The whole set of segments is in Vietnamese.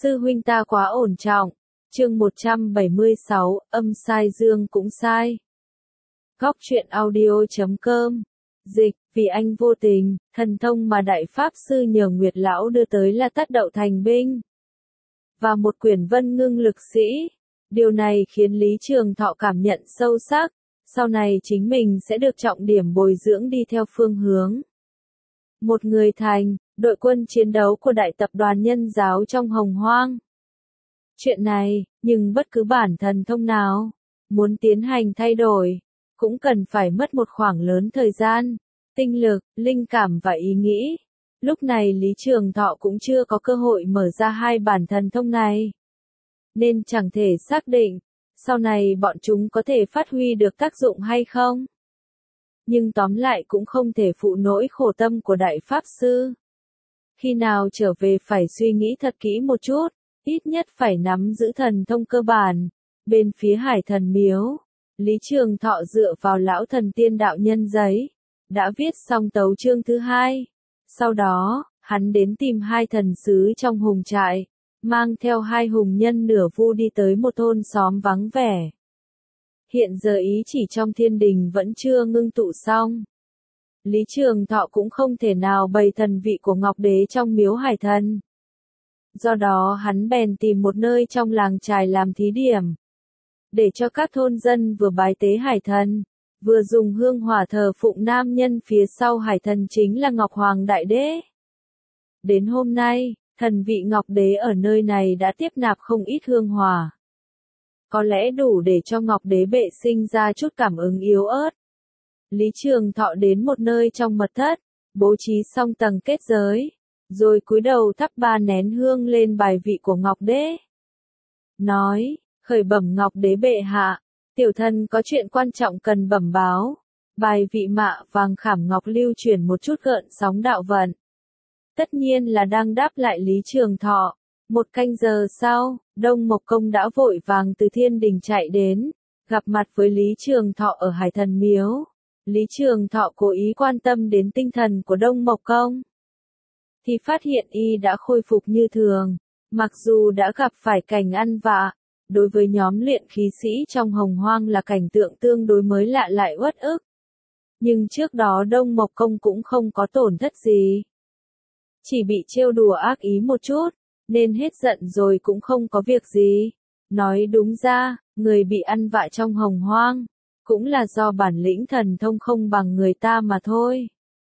Sư huynh ta quá ổn trọng. Chương 176, âm sai dương cũng sai. Góc truyện audio.com. Dịch, vì anh vô tình, thần thông mà Đại Pháp Sư nhờ Nguyệt Lão đưa tới là Tát Đậu Thành Binh và một quyển Vân Ngưng Lực Sĩ. Điều này khiến Lý Trường Thọ cảm nhận sâu sắc, sau này chính mình sẽ được trọng điểm bồi dưỡng đi theo phương hướng một người thành, đội quân chiến đấu của Đại Tập đoàn Nhân Giáo trong Hồng Hoang. Chuyện này, nhưng bất cứ bản thần thông nào, muốn tiến hành thay đổi, cũng cần phải mất một khoảng lớn thời gian, tinh lực, linh cảm và ý nghĩ. Lúc này Lý Trường Thọ cũng chưa có cơ hội mở ra hai bản thần thông này, nên chẳng thể xác định, sau này bọn chúng có thể phát huy được tác dụng hay không. Nhưng tóm lại cũng không thể phụ nỗi khổ tâm của Đại Pháp Sư. Khi nào trở về phải suy nghĩ thật kỹ một chút, ít nhất phải nắm giữ thần thông cơ bản. Bên phía Hải Thần Miếu, Lý Trường Thọ dựa vào lão thần tiên đạo nhân giấy, đã viết xong tấu chương thứ 2. Sau đó, hắn đến tìm hai thần sứ trong hùng trại, mang theo hai hùng nhân nửa vu đi tới một thôn xóm vắng vẻ. Hiện giờ ý chỉ trong thiên đình vẫn chưa ngưng tụ xong. Lý Trường Thọ cũng không thể nào bày thần vị của Ngọc Đế trong miếu Hải Thần. Do đó hắn bèn tìm một nơi trong làng trài làm thí điểm, để cho các thôn dân vừa bái tế Hải Thần, vừa dùng hương hỏa thờ phụng nam nhân phía sau Hải Thần chính là Ngọc Hoàng Đại Đế. Đến hôm nay, thần vị Ngọc Đế ở nơi này đã tiếp nạp không ít hương hỏa. Có lẽ đủ để cho Ngọc Đế bệ sinh ra chút cảm ứng yếu ớt. Lý Trường Thọ đến một nơi trong mật thất, bố trí xong tầng kết giới, rồi cúi đầu thắp 3 nén hương lên bài vị của Ngọc Đế. Nói, khởi bẩm Ngọc Đế bệ hạ, tiểu thần có chuyện quan trọng cần bẩm báo. Bài vị mạ vàng khảm ngọc lưu chuyển một chút gợn sóng đạo vận. Tất nhiên là đang đáp lại Lý Trường Thọ. Một canh giờ sau, Đông Mộc Công đã vội vàng từ thiên đình chạy đến, gặp mặt với Lý Trường Thọ ở Hải Thần Miếu. Lý Trường Thọ cố ý quan tâm đến tinh thần của Đông Mộc Công, thì phát hiện y đã khôi phục như thường, mặc dù đã gặp phải cảnh ăn vạ. Đối với nhóm luyện khí sĩ trong Hồng Hoang là cảnh tượng tương đối mới lạ lại uất ức. Nhưng trước đó Đông Mộc Công cũng không có tổn thất gì, chỉ bị trêu đùa ác ý một chút, nên hết giận rồi cũng không có việc gì. Nói đúng ra, người bị ăn vạ trong Hồng Hoang, cũng là do bản lĩnh thần thông không bằng người ta mà thôi.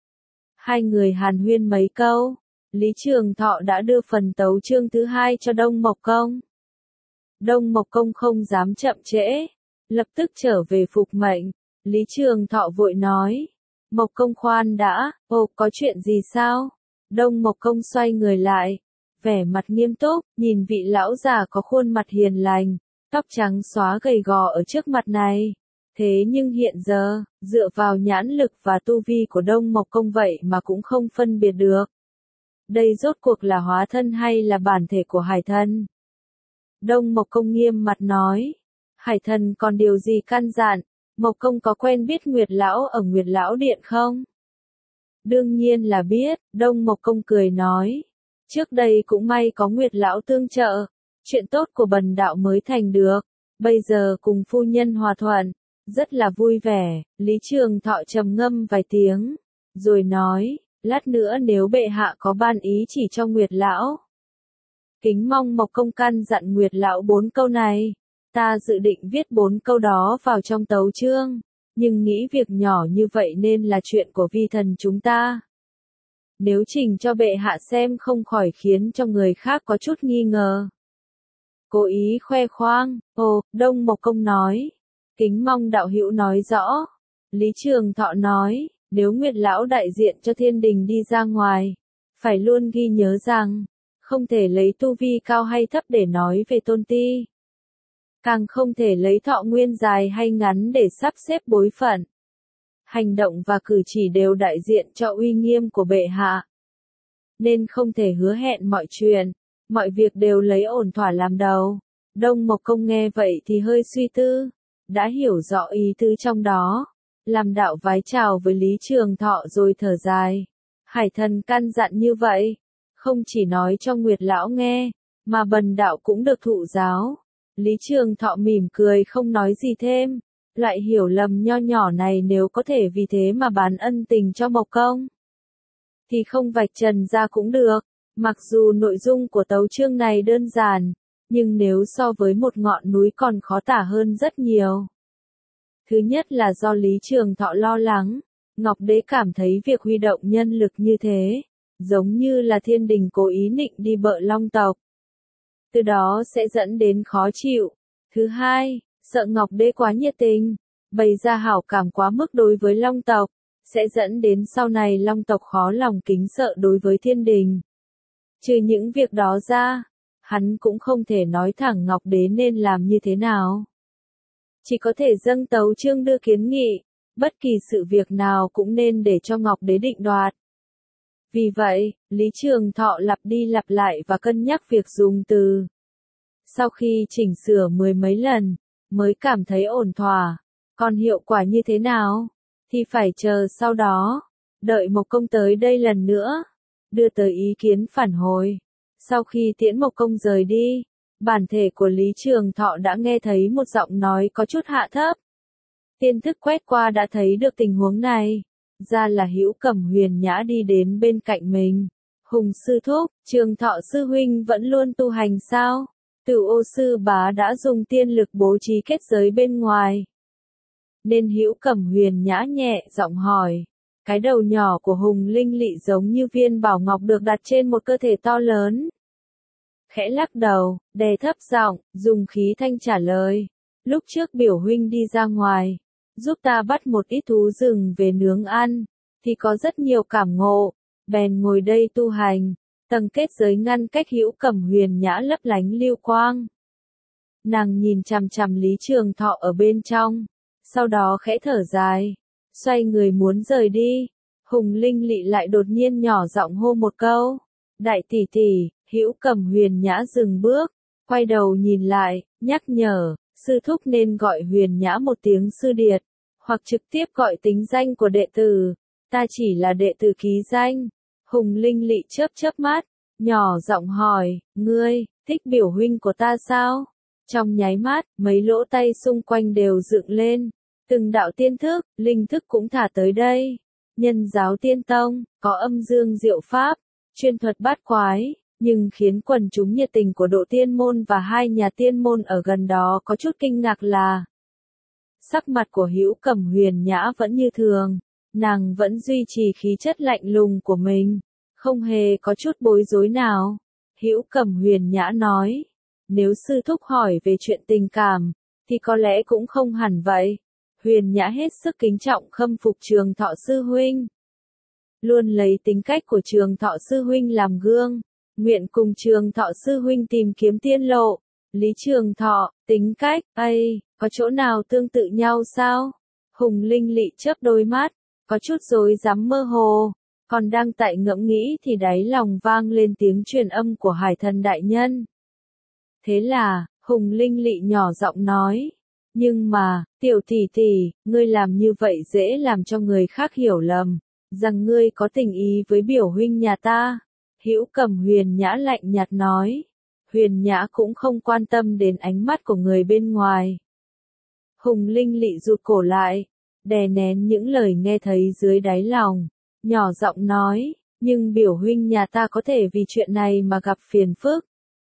Hai người hàn huyên mấy câu, Lý Trường Thọ đã đưa phần tấu chương thứ 2 cho Đông Mộc Công. Đông Mộc Công không dám chậm trễ, lập tức trở về phục mệnh. Lý Trường Thọ vội nói, Mộc Công khoan đã, có chuyện gì sao? Đông Mộc Công xoay người lại, vẻ mặt nghiêm túc, nhìn vị lão già có khuôn mặt hiền lành, tóc trắng xóa gầy gò ở trước mặt này. Thế nhưng hiện giờ, dựa vào nhãn lực và tu vi của Đông Mộc Công vậy mà cũng không phân biệt được. Đây rốt cuộc là hóa thân hay là bản thể của Hải Thần? Đông Mộc Công nghiêm mặt nói, Hải Thần còn điều gì căn dặn? Mộc Công có quen biết Nguyệt Lão ở Nguyệt Lão Điện không? Đương nhiên là biết, Đông Mộc Công cười nói. Trước đây cũng may có Nguyệt Lão tương trợ, chuyện tốt của bần đạo mới thành được. Bây giờ cùng phu nhân hòa thuận, rất là vui vẻ. Lý Trường Thọ trầm ngâm vài tiếng, rồi nói, lát nữa nếu bệ hạ có ban ý chỉ cho Nguyệt Lão, kính mong Mộc Công căn dặn Nguyệt Lão 4 câu này. Ta dự định viết 4 câu đó vào trong tấu chương, nhưng nghĩ việc nhỏ như vậy nên là chuyện của vi thần chúng ta. Nếu trình cho bệ hạ xem không khỏi khiến cho người khác có chút nghi ngờ. Cố ý khoe khoang, Đông Mộc Công nói, kính mong đạo hữu nói rõ. Lý Trường Thọ nói, nếu Nguyệt Lão đại diện cho thiên đình đi ra ngoài, phải luôn ghi nhớ rằng, không thể lấy tu vi cao hay thấp để nói về tôn ti. Càng không thể lấy thọ nguyên dài hay ngắn để sắp xếp bối phận. Hành động và cử chỉ đều đại diện cho uy nghiêm của bệ hạ. Nên không thể hứa hẹn mọi chuyện, mọi việc đều lấy ổn thỏa làm đầu. Đông Mộc Công nghe vậy thì hơi suy tư, đã hiểu rõ ý tứ trong đó. Làm đạo vái chào với Lý Trường Thọ rồi thở dài. Hải Thần căn dặn như vậy, không chỉ nói cho Nguyệt Lão nghe, mà bần đạo cũng được thụ giáo. Lý Trường Thọ mỉm cười không nói gì thêm. Loại hiểu lầm nho nhỏ này nếu có thể vì thế mà bán ân tình cho Mộc Công, thì không vạch trần ra cũng được. Mặc dù nội dung của tấu chương này đơn giản, nhưng nếu so với một ngọn núi còn khó tả hơn rất nhiều. Thứ nhất là do Lý Trường Thọ lo lắng, Ngọc Đế cảm thấy việc huy động nhân lực như thế, giống như là thiên đình cố ý nịnh đi bợ Long tộc. Từ đó sẽ dẫn đến khó chịu. Thứ hai, sợ Ngọc Đế quá nhiệt tình, bày ra hảo cảm quá mức đối với Long tộc, sẽ dẫn đến sau này Long tộc khó lòng kính sợ đối với thiên đình. Trừ những việc đó ra, hắn cũng không thể nói thẳng Ngọc Đế nên làm như thế nào. Chỉ có thể dâng tấu chương đưa kiến nghị, bất kỳ sự việc nào cũng nên để cho Ngọc Đế định đoạt. Vì vậy, Lý Trường Thọ lặp đi lặp lại và cân nhắc việc dùng từ. Sau khi chỉnh sửa mười mấy lần, mới cảm thấy ổn thỏa. Còn hiệu quả như thế nào? Thì phải chờ sau đó. Đợi Mộc Công tới đây lần nữa. Đưa tới ý kiến phản hồi. Sau khi tiễn Mộc Công rời đi, bản thể của Lý Trường Thọ đã nghe thấy một giọng nói có chút hạ thấp. Tiên thức quét qua đã thấy được tình huống này. Ra là Hữu Cẩm Huyền Nhã đi đến bên cạnh mình. Hùng sư thúc, Trường Thọ sư huynh vẫn luôn tu hành sao? Tử Ô sư bá đã dùng tiên lực bố trí kết giới bên ngoài. Nên Hữu Cẩm Huyền Nhã nhẹ giọng hỏi. Cái đầu nhỏ của Hùng Linh Lị giống như viên bảo ngọc được đặt trên một cơ thể to lớn. Khẽ lắc đầu, đè thấp giọng, dùng khí thanh trả lời. Lúc trước biểu huynh đi ra ngoài, giúp ta bắt một ít thú rừng về nướng ăn, thì có rất nhiều cảm ngộ, bèn ngồi đây tu hành. Tầng kết giới ngăn cách Hữu Cẩm Huyền Nhã lấp lánh lưu quang. Nàng nhìn chằm chằm Lý Trường Thọ ở bên trong, sau đó khẽ thở dài, xoay người muốn rời đi. Hùng Linh Lị lại đột nhiên nhỏ giọng hô một câu. Đại tỷ tỷ. Hữu Cẩm Huyền Nhã dừng bước, quay đầu nhìn lại, nhắc nhở, sư thúc nên gọi Huyền Nhã một tiếng sư điệt, hoặc trực tiếp gọi tính danh của đệ tử. Ta chỉ là đệ tử ký danh. Hùng Linh Lị chớp chớp mắt, nhỏ giọng hỏi, ngươi, thích biểu huynh của ta sao? Trong nháy mắt, mấy lỗ tay xung quanh đều dựng lên. Từng đạo tiên thức, linh thức cũng thả tới đây. Nhân giáo tiên tông, có âm dương diệu pháp, chuyên thuật bát quái, nhưng khiến quần chúng nhiệt tình của Độ Tiên môn và hai nhà tiên môn ở gần đó có chút kinh ngạc là sắc mặt của Hữu Cẩm Huyền Nhã vẫn như thường, nàng vẫn duy trì khí chất lạnh lùng của mình, không hề có chút bối rối nào. Hữu Cẩm Huyền Nhã nói, nếu sư thúc hỏi về chuyện tình cảm, thì có lẽ cũng không hẳn vậy. Huyền Nhã hết sức kính trọng khâm phục Trường Thọ sư huynh, luôn lấy tính cách của Trường Thọ sư huynh làm gương, nguyện cùng Trường Thọ sư huynh tìm kiếm tiên lộ. Lý Trường Thọ, tính cách, có chỗ nào tương tự nhau sao? Hùng Linh Lị chớp đôi mắt, có chút rối rắm mơ hồ, còn đang tại ngẫm nghĩ thì đáy lòng vang lên tiếng truyền âm của Hải Thần đại nhân. Thế là, Hùng Linh Lị nhỏ giọng nói, nhưng mà, tiểu tỷ tỷ, ngươi làm như vậy dễ làm cho người khác hiểu lầm, rằng ngươi có tình ý với biểu huynh nhà ta. Hữu Cẩm Huyền Nhã lạnh nhạt nói. Huyền Nhã cũng không quan tâm đến ánh mắt của người bên ngoài. Hùng Linh Lị rụt cổ lại, đè nén những lời nghe thấy dưới đáy lòng, nhỏ giọng nói, nhưng biểu huynh nhà ta có thể vì chuyện này mà gặp phiền phức.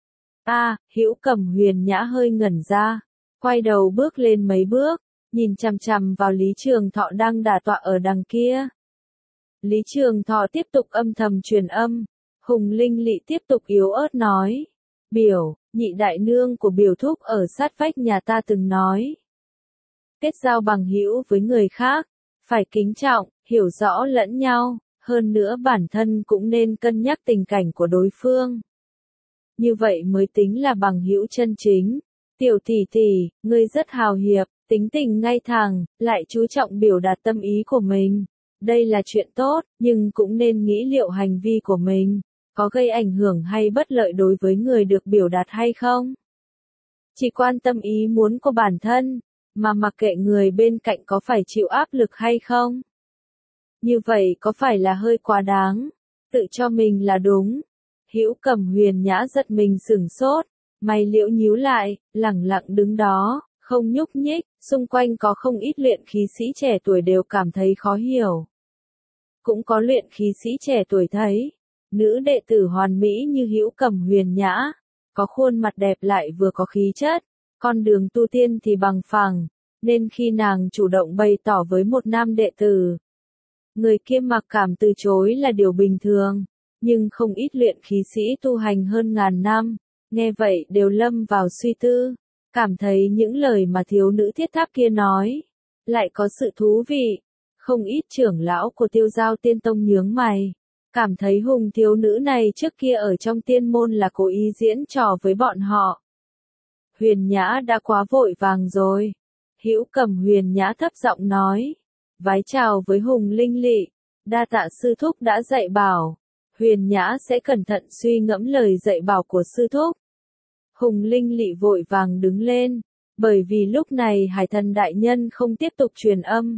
Hữu Cẩm Huyền Nhã hơi ngẩn ra, quay đầu bước lên mấy bước, nhìn chằm chằm vào Lý Trường Thọ đang đả tọa ở đằng kia. Lý Trường Thọ tiếp tục âm thầm truyền âm, Hùng Linh Lị tiếp tục yếu ớt nói, biểu, nhị đại nương của biểu thúc ở sát vách nhà ta từng nói. Kết giao bằng hữu với người khác, phải kính trọng, hiểu rõ lẫn nhau, hơn nữa bản thân cũng nên cân nhắc tình cảnh của đối phương. Như vậy mới tính là bằng hữu chân chính. Tiểu tỷ tỷ, ngươi rất hào hiệp, tính tình ngay thẳng, lại chú trọng biểu đạt tâm ý của mình. Đây là chuyện tốt, nhưng cũng nên nghĩ liệu hành vi của mình có gây ảnh hưởng hay bất lợi đối với người được biểu đạt hay không. Chỉ quan tâm ý muốn của bản thân, mà mặc kệ người bên cạnh có phải chịu áp lực hay không. Như vậy có phải là hơi quá đáng, tự cho mình là đúng. Hữu Cẩm Huyền Nhã giật mình sửng sốt, mày liễu nhíu lại, lẳng lặng đứng đó, không nhúc nhích, xung quanh có không ít luyện khí sĩ trẻ tuổi đều cảm thấy khó hiểu. Cũng có luyện khí sĩ trẻ tuổi thấy, nữ đệ tử hoàn mỹ như Hữu Cẩm Huyền Nhã, có khuôn mặt đẹp lại vừa có khí chất, con đường tu tiên thì bằng phẳng, nên khi nàng chủ động bày tỏ với một nam đệ tử, người kia mặc cảm từ chối là điều bình thường, nhưng không ít luyện khí sĩ tu hành hơn ngàn năm, nghe vậy đều lâm vào suy tư, cảm thấy những lời mà thiếu nữ thiết tháp kia nói, lại có sự thú vị. Không ít trưởng lão của Tiêu Giao Tiên Tông nhướng mày, cảm thấy Hùng thiếu nữ này trước kia ở trong tiên môn là cố ý diễn trò với bọn họ. Huyền Nhã đã quá vội vàng rồi. Hữu Cẩm Huyền Nhã thấp giọng nói, vái chào với Hùng Linh Lị, đa tạ sư thúc đã dạy bảo. Huyền Nhã sẽ cẩn thận suy ngẫm lời dạy bảo của sư thúc. Hùng Linh Lị vội vàng đứng lên, bởi vì lúc này Hải Thần đại nhân không tiếp tục truyền âm.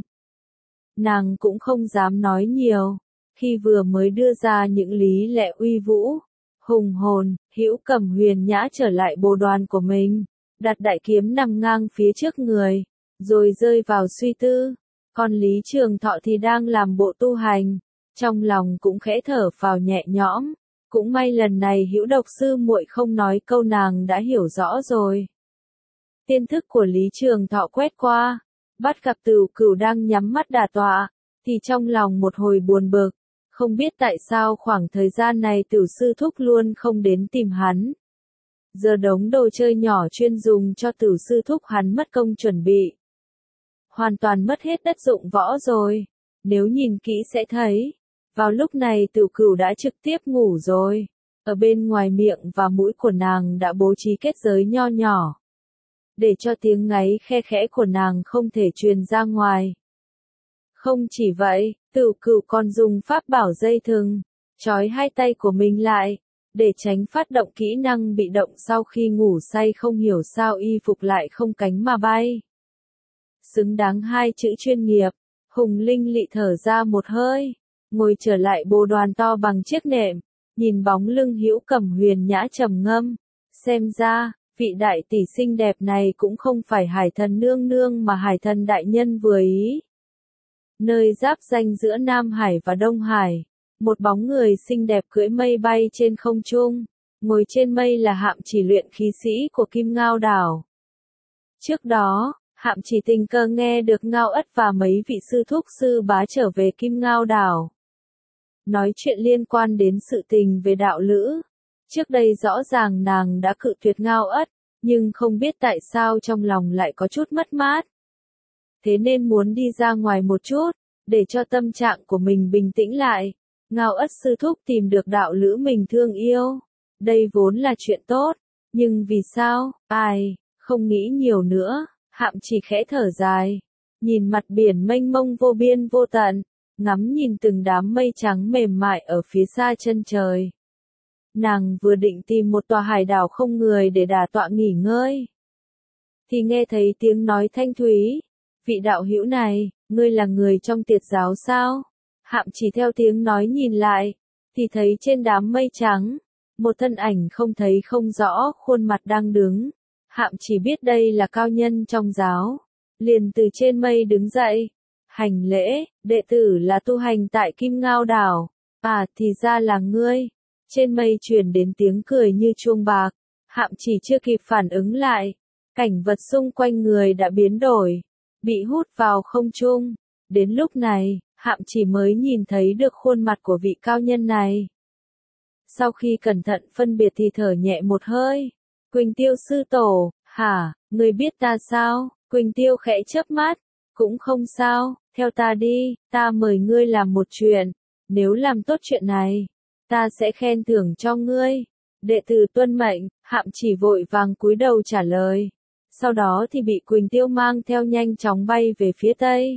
Nàng cũng không dám nói nhiều, khi vừa mới đưa ra những lý lẽ uy vũ, hùng hồn, Hữu Cẩm Huyền Nhã trở lại bồ đoàn của mình, đặt đại kiếm nằm ngang phía trước người, rồi rơi vào suy tư. Còn Lý Trường Thọ thì đang làm bộ tu hành, trong lòng cũng khẽ thở phào nhẹ nhõm, cũng may lần này Hữu Độc sư muội không nói câu nàng đã hiểu rõ rồi. Tiên thức của Lý Trường Thọ quét qua, bắt gặp Tửu Cửu đang nhắm mắt đả tọa, thì trong lòng một hồi buồn bực, không biết tại sao khoảng thời gian này Tửu sư thúc luôn không đến tìm hắn. Giờ đống đồ chơi nhỏ chuyên dùng cho Tửu sư thúc hắn mất công chuẩn bị, hoàn toàn mất hết đất dụng võ rồi. Nếu nhìn kỹ sẽ thấy, vào lúc này Tửu Cửu đã trực tiếp ngủ rồi. Ở bên ngoài miệng và mũi của nàng đã bố trí kết giới nho nhỏ, để cho tiếng ngáy khe khẽ của nàng không thể truyền ra ngoài. Không chỉ vậy, Tửu Cửu còn dùng pháp bảo dây thừng, trói hai tay của mình lại, để tránh phát động kỹ năng bị động sau khi ngủ say không hiểu sao y phục lại không cánh mà bay. Xứng đáng hai chữ chuyên nghiệp, Hùng Linh Lị thở ra một hơi, ngồi trở lại bồ đoàn to bằng chiếc nệm, nhìn bóng lưng Hữu Cẩm Huyền Nhã trầm ngâm, xem ra, vị đại tỷ xinh đẹp này cũng không phải Hải Thần nương nương mà Hải Thần đại nhân vừa ý. Nơi giáp ranh giữa Nam Hải và Đông Hải, một bóng người xinh đẹp cưỡi mây bay trên không trung, ngồi trên mây là Hạm Chỉ luyện khí sĩ của Kim Ngao đảo. Trước đó, Hạm Chỉ tình cờ nghe được Ngao Ất và mấy vị sư thúc sư bá trở về Kim Ngao đảo, nói chuyện liên quan đến sự tình về đạo lữ. Trước đây rõ ràng nàng đã cự tuyệt Ngao Ất, nhưng không biết tại sao trong lòng lại có chút mất mát. Thế nên muốn đi ra ngoài một chút, để cho tâm trạng của mình bình tĩnh lại. Ngao Ất sư thúc tìm được đạo lữ mình thương yêu. Đây vốn là chuyện tốt, nhưng vì sao, không nghĩ nhiều nữa, Hạm Chỉ khẽ thở dài, nhìn mặt biển mênh mông vô biên vô tận, ngắm nhìn từng đám mây trắng mềm mại ở phía xa chân trời. Nàng vừa định tìm một tòa hải đảo không người để đả tọa nghỉ ngơi, thì nghe thấy tiếng nói thanh thúy, vị đạo hữu này, ngươi là người trong Tiệt giáo sao? Hạm Chỉ theo tiếng nói nhìn lại, thì thấy trên đám mây trắng, một thân ảnh không thấy không rõ khuôn mặt đang đứng. Hạm Chỉ biết đây là cao nhân trong giáo, liền từ trên mây đứng dậy, hành lễ, đệ tử là tu hành tại Kim Ngao đảo. Thì ra là ngươi. Trên mây truyền đến tiếng cười như chuông bạc. Hạm Chỉ chưa kịp phản ứng lại, cảnh vật xung quanh người đã biến đổi, bị hút vào không trung. Đến lúc này, Hạm Chỉ mới nhìn thấy được khuôn mặt của vị cao nhân này. Sau khi cẩn thận phân biệt thì thở nhẹ một hơi. Quỳnh Tiêu sư tổ, hả, ngươi biết ta sao? Quỳnh Tiêu khẽ chớp mắt, cũng không sao, theo ta đi, ta mời ngươi làm một chuyện. Nếu làm tốt chuyện này, ta sẽ khen thưởng cho ngươi. Đệ tử tuân mệnh. Hạm Chỉ vội vàng cúi đầu trả lời. Sau đó thì bị Quỳnh Tiêu mang theo nhanh chóng bay về phía tây.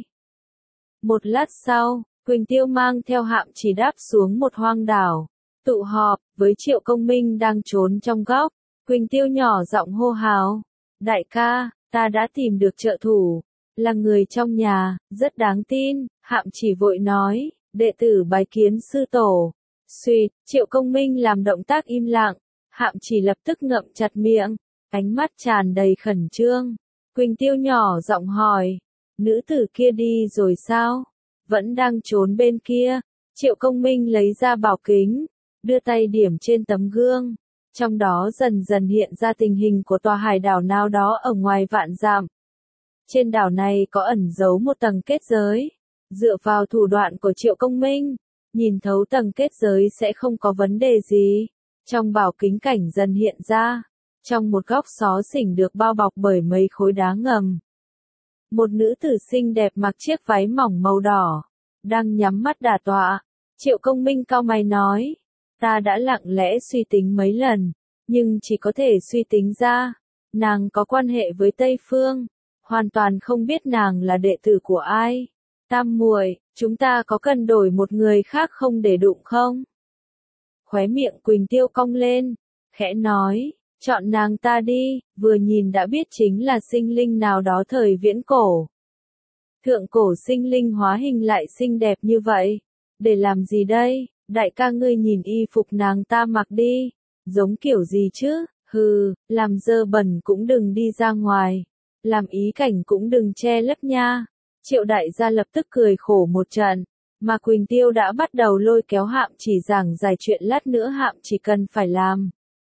Một lát sau, Quỳnh Tiêu mang theo Hạm Chỉ đáp xuống một hoang đảo, tụ họp với Triệu Công Minh đang trốn trong góc. Quỳnh Tiêu nhỏ giọng hô hào, đại ca, ta đã tìm được trợ thủ, là người trong nhà, rất đáng tin. Hạm Chỉ vội nói, đệ tử bái kiến sư tổ. Xuyệt, Triệu Công Minh làm động tác im lặng, Hạm Chỉ lập tức ngậm chặt miệng, ánh mắt tràn đầy khẩn trương. Quỳnh Tiêu nhỏ giọng hỏi, nữ tử kia đi rồi sao? Vẫn đang trốn bên kia. Triệu Công Minh lấy ra bảo kính, đưa tay điểm trên tấm gương. Trong đó dần dần hiện ra tình hình của tòa hải đảo nào đó ở ngoài vạn dặm. Trên đảo này có ẩn giấu một tầng kết giới. Dựa vào thủ đoạn của Triệu Công Minh, nhìn thấu tầng kết giới sẽ không có vấn đề gì. Trong bảo kính cảnh dần hiện ra, trong một góc xó xỉnh được bao bọc bởi mấy khối đá ngầm. Một nữ tử xinh đẹp mặc chiếc váy mỏng màu đỏ, đang nhắm mắt đả tọa. Triệu Công Minh cau mày nói, ta đã lặng lẽ suy tính mấy lần, nhưng chỉ có thể suy tính ra, nàng có quan hệ với Tây Phương, hoàn toàn không biết nàng là đệ tử của ai. Tam muội, chúng ta có cần đổi một người khác không để đụng không? Khóe miệng Quỳnh Tiêu cong lên, khẽ nói, chọn nàng ta đi, vừa nhìn đã biết chính là sinh linh nào đó thời viễn cổ. Thượng cổ sinh linh hóa hình lại xinh đẹp như vậy, để làm gì đây? Đại ca ngươi nhìn y phục nàng ta mặc đi, giống kiểu gì chứ? Hừ, làm dơ bẩn cũng đừng đi ra ngoài, làm ý cảnh cũng đừng che lấp nha. Triệu đại gia lập tức cười khổ một trận, mà Quỳnh Tiêu đã bắt đầu lôi kéo Hạm Chỉ giảng giải chuyện lát nữa Hạm Chỉ cần phải làm.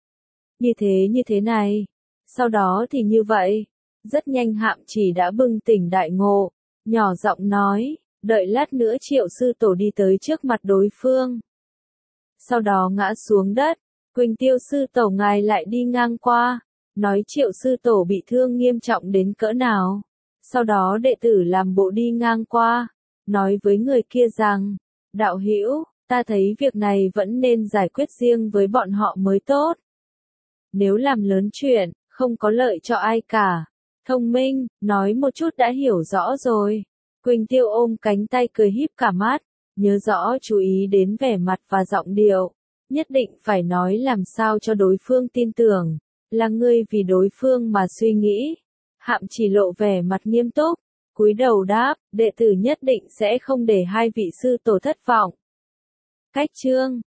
Như thế này, sau đó thì như vậy. Rất nhanh Hạm Chỉ đã bừng tỉnh đại ngộ, nhỏ giọng nói, đợi lát nữa Triệu sư tổ đi tới trước mặt đối phương. Sau đó ngã xuống đất, Quỳnh Tiêu sư tổ ngài lại đi ngang qua, nói Triệu sư tổ bị thương nghiêm trọng đến cỡ nào. Sau đó đệ tử làm bộ đi ngang qua, nói với người kia rằng, đạo hữu, ta thấy việc này vẫn nên giải quyết riêng với bọn họ mới tốt. Nếu làm lớn chuyện, không có lợi cho ai cả. Thông minh, nói một chút đã hiểu rõ rồi. Quỳnh Tiêu ôm cánh tay cười híp cả mắt, nhớ rõ chú ý đến vẻ mặt và giọng điệu. Nhất định phải nói làm sao cho đối phương tin tưởng, là ngươi vì đối phương mà suy nghĩ. Hạm Chỉ lộ vẻ mặt nghiêm túc, cúi đầu đáp, đệ tử nhất định sẽ không để hai vị sư tổ thất vọng. Cách chương